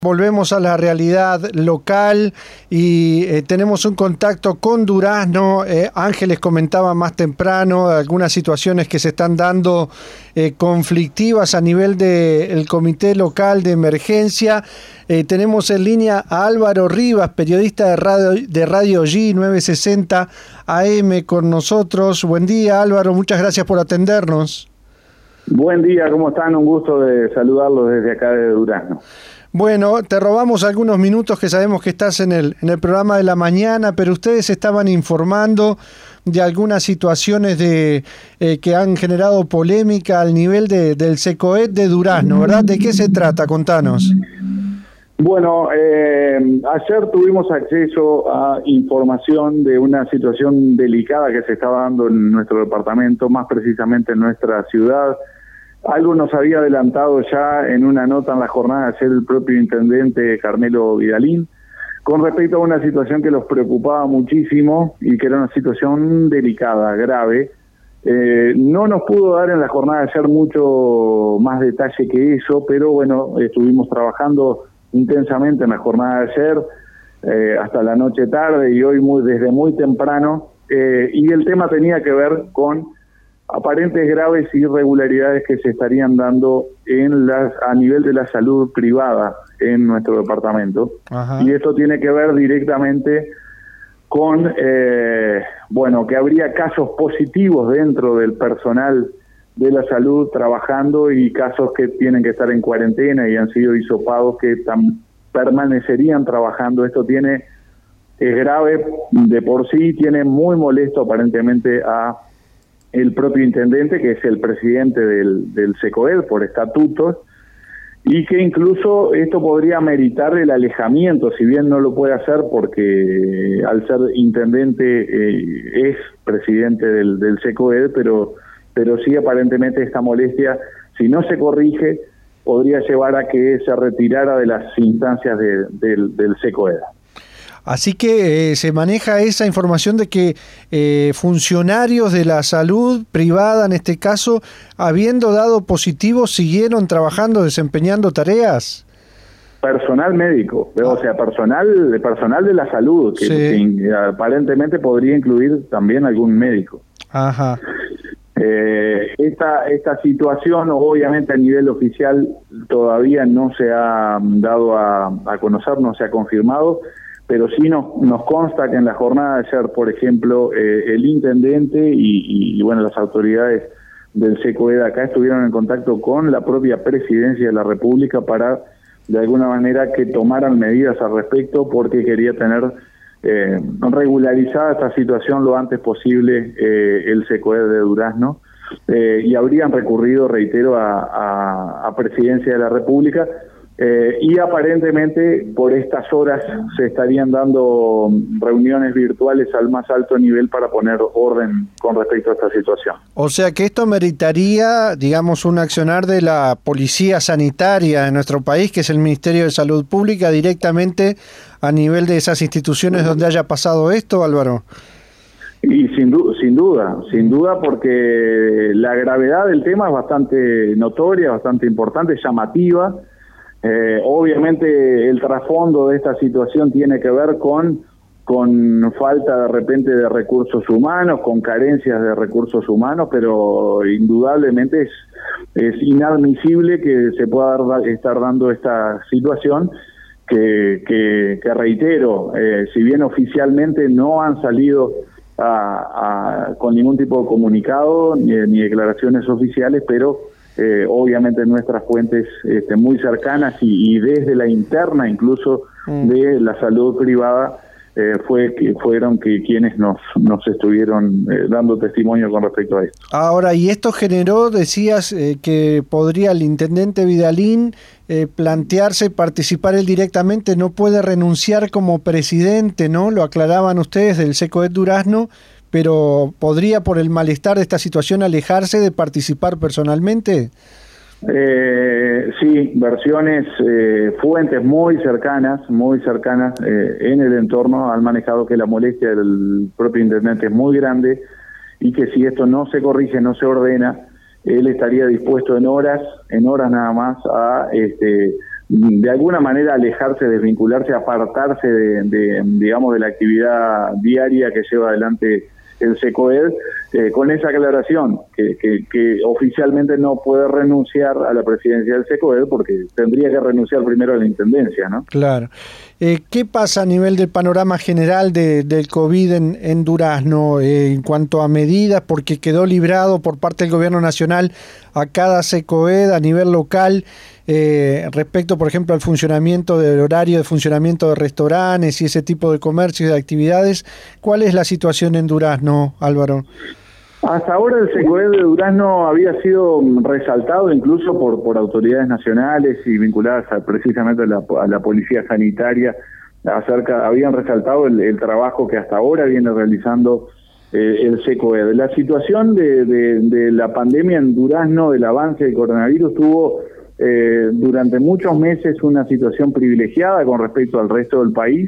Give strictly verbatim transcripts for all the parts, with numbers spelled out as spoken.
Volvemos a la realidad local y eh, tenemos un contacto con Durazno. Eh, Ángeles comentaba más temprano algunas situaciones que se están dando eh, conflictivas a nivel del Comité Local de Emergencia. Eh, tenemos en línea a Álvaro Rivas, periodista de Radio, de Radio G novecientos sesenta A M con nosotros. Buen día, Álvaro, muchas gracias por atendernos. Buen día, ¿cómo están? Un gusto de saludarlos desde acá de Durazno. Bueno, te robamos algunos minutos que sabemos que estás en el, en el programa de la mañana, pero ustedes estaban informando de algunas situaciones de eh, que han generado polémica al nivel de, del SECOED de Durazno, ¿verdad? ¿De qué se trata? Contanos. Bueno, eh, ayer tuvimos acceso a información de una situación delicada que se estaba dando en nuestro departamento, más precisamente en nuestra ciudad. Algo nos había adelantado ya en una nota en la jornada de ayer el propio intendente Carmelo Vidalín, con respecto a una situación que los preocupaba muchísimo y que era una situación delicada, grave. Eh, no nos pudo dar en la jornada de ayer mucho más detalle que eso, pero bueno, estuvimos trabajando intensamente en la jornada de ayer, eh, hasta la noche tarde y hoy muy desde muy temprano, eh, y el tema tenía que ver con aparentes graves irregularidades que se estarían dando en las a nivel de la salud privada en nuestro departamento. Ajá. Y esto tiene que ver directamente con, eh, bueno, que habría casos positivos dentro del personal de la salud trabajando y casos que tienen que estar en cuarentena y han sido hisopados que tam, permanecerían trabajando. Esto tiene es grave de por sí, tiene muy molesto aparentemente a el propio intendente, que es el presidente del, del SECOED por estatutos, y que incluso esto podría meritar el alejamiento, si bien no lo puede hacer porque al ser intendente eh, es presidente del, del SECOED, pero, pero sí aparentemente esta molestia, si no se corrige, podría llevar a que se retirara de las instancias de, del, del SECOED. Así que eh, se maneja esa información de que eh, funcionarios de la salud privada, en este caso, habiendo dado positivo, siguieron trabajando, desempeñando tareas. Personal médico, o sea, personal, personal de la salud, que, sí. que aparentemente podría incluir también algún médico. Ajá. Eh, esta, esta situación, obviamente a nivel oficial, todavía no se ha dado a, a conocer, no se ha confirmado, pero sí nos, nos consta que en la jornada de ayer, por ejemplo, eh, el intendente y, y, bueno, las autoridades del SECOED acá estuvieron en contacto con la propia presidencia de la República para, de alguna manera, que tomaran medidas al respecto, porque quería tener eh, regularizada esta situación lo antes posible eh, el SECOED de Durazno, eh, y habrían recurrido, reitero, a, a, a presidencia de la República. Eh, y aparentemente por estas horas se estarían dando reuniones virtuales al más alto nivel para poner orden con respecto a esta situación. O sea que esto meritaría, digamos, un accionar de la Policía Sanitaria de nuestro país, que es el Ministerio de Salud Pública, directamente a nivel de esas instituciones donde haya pasado esto, Álvaro. Y sin, du sin duda, sin duda, porque la gravedad del tema es bastante notoria, bastante importante, llamativa. Eh, obviamente el trasfondo de esta situación tiene que ver con, con falta de repente de recursos humanos, con carencias de recursos humanos, pero indudablemente es, es inadmisible que se pueda dar, estar dando esta situación que, que, que reitero, eh, si bien oficialmente no han salido a, a, con ningún tipo de comunicado ni, ni declaraciones oficiales, pero Eh, obviamente nuestras fuentes este, muy cercanas y, y desde la interna incluso mm. de la salud privada eh, fue que fueron que quienes nos nos estuvieron eh, dando testimonio con respecto a esto. Ahora, y esto generó, decías, eh, que podría el intendente Vidalín eh, plantearse participar él directamente, no puede renunciar como presidente, ¿no? Lo aclaraban ustedes del SECOED Durazno, pero ¿podría por el malestar de esta situación alejarse de participar personalmente? Eh, sí, versiones, eh, fuentes muy cercanas, muy cercanas eh, en el entorno han manejado que la molestia del propio intendente es muy grande y que si esto no se corrige, no se ordena, él estaría dispuesto en horas, en horas nada más a este, de alguna manera alejarse, desvincularse, apartarse de, de digamos, de la actividad diaria que lleva adelante el SECOED, eh, con esa aclaración, que, que, que oficialmente no puede renunciar a la presidencia del SECOED porque tendría que renunciar primero a la intendencia, ¿no? Claro. Eh, ¿Qué pasa a nivel del panorama general de, del COVID en, en Durazno eh, en cuanto a medidas? Porque quedó librado por parte del gobierno nacional a cada SECOED a nivel local eh, respecto, por ejemplo, al funcionamiento del horario de funcionamiento de restaurantes y ese tipo de comercio y de actividades. ¿Cuál es la situación en Durazno, Álvaro? Hasta ahora el SECOED de Durazno había sido resaltado incluso por, por autoridades nacionales y vinculadas a, precisamente a la, a la policía sanitaria. Acerca, habían resaltado el, el trabajo que hasta ahora viene realizando eh, el SECOED. La situación de, de, de la pandemia en Durazno, del avance del coronavirus, tuvo eh, durante muchos meses una situación privilegiada con respecto al resto del país.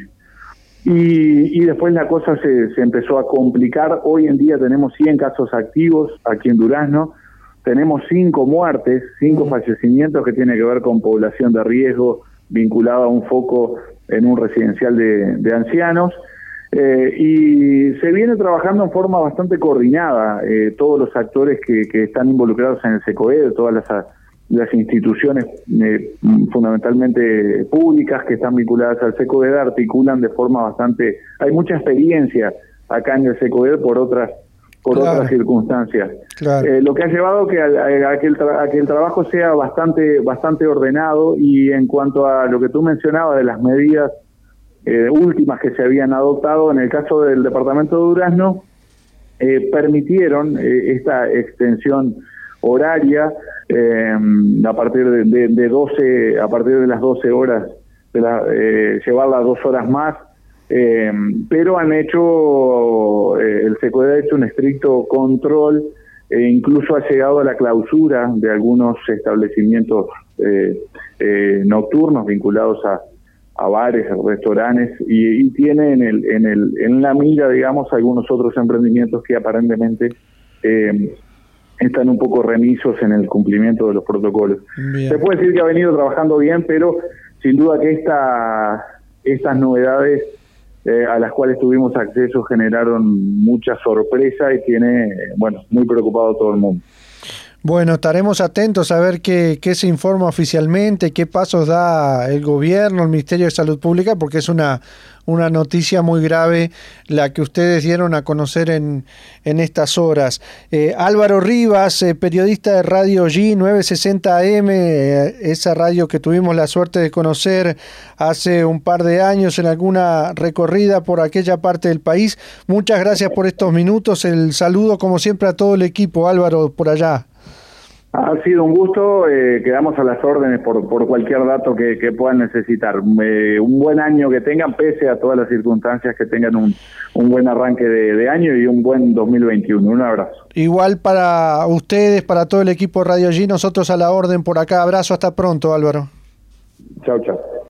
Y, y después la cosa se, se empezó a complicar. Hoy en día tenemos cien casos activos aquí en Durazno, tenemos cinco muertes, cinco fallecimientos que tienen que ver con población de riesgo vinculada a un foco en un residencial de, de ancianos, eh, y se viene trabajando en forma bastante coordinada, eh, todos los actores que, que están involucrados en el SECOED, todas las las instituciones eh, fundamentalmente públicas que están vinculadas al SECOED articulan de forma bastante... Hay mucha experiencia acá en el SECOED por otras por claro. otras circunstancias. Claro. Eh, lo que ha llevado que a, a, a, que el tra- a que el trabajo sea bastante bastante ordenado. Y en cuanto a lo que tú mencionabas de las medidas eh, últimas que se habían adoptado, en el caso del departamento de Durazno, eh, permitieron eh, esta extensión horaria eh, a partir de, de, de doce, a partir de las doce horas, de la, eh, llevarlas dos horas más, eh, pero han hecho, eh, el SECOED ha hecho un estricto control, e incluso ha llegado a la clausura de algunos establecimientos eh, eh, nocturnos vinculados a, a bares, restaurantes, y, y tiene en el, en el, en la mira, digamos, algunos otros emprendimientos que aparentemente eh, están un poco remisos en el cumplimiento de los protocolos. Bien. Se puede decir que ha venido trabajando bien, pero sin duda que esta, estas novedades eh, a las cuales tuvimos acceso generaron mucha sorpresa y tiene, bueno, muy preocupado a todo el mundo. Bueno, estaremos atentos a ver qué, qué se informa oficialmente, qué pasos da el gobierno, el Ministerio de Salud Pública, porque es una, una noticia muy grave la que ustedes dieron a conocer en, en estas horas. Eh, Álvaro Rivas, eh, periodista de Radio G nueve sesenta A M, eh, esa radio que tuvimos la suerte de conocer hace un par de años en alguna recorrida por aquella parte del país. Muchas gracias por estos minutos. El saludo, como siempre, a todo el equipo. Álvaro, por allá. Ha sido un gusto, eh, quedamos a las órdenes por, por cualquier dato que, que puedan necesitar. Eh, un buen año que tengan, pese a todas las circunstancias, que tengan un, un buen arranque de, de año y un buen dos mil veintiuno. Un abrazo. Igual para ustedes, para todo el equipo de Radio G, nosotros a la orden por acá. Abrazo, hasta pronto, Álvaro. Chao, chao.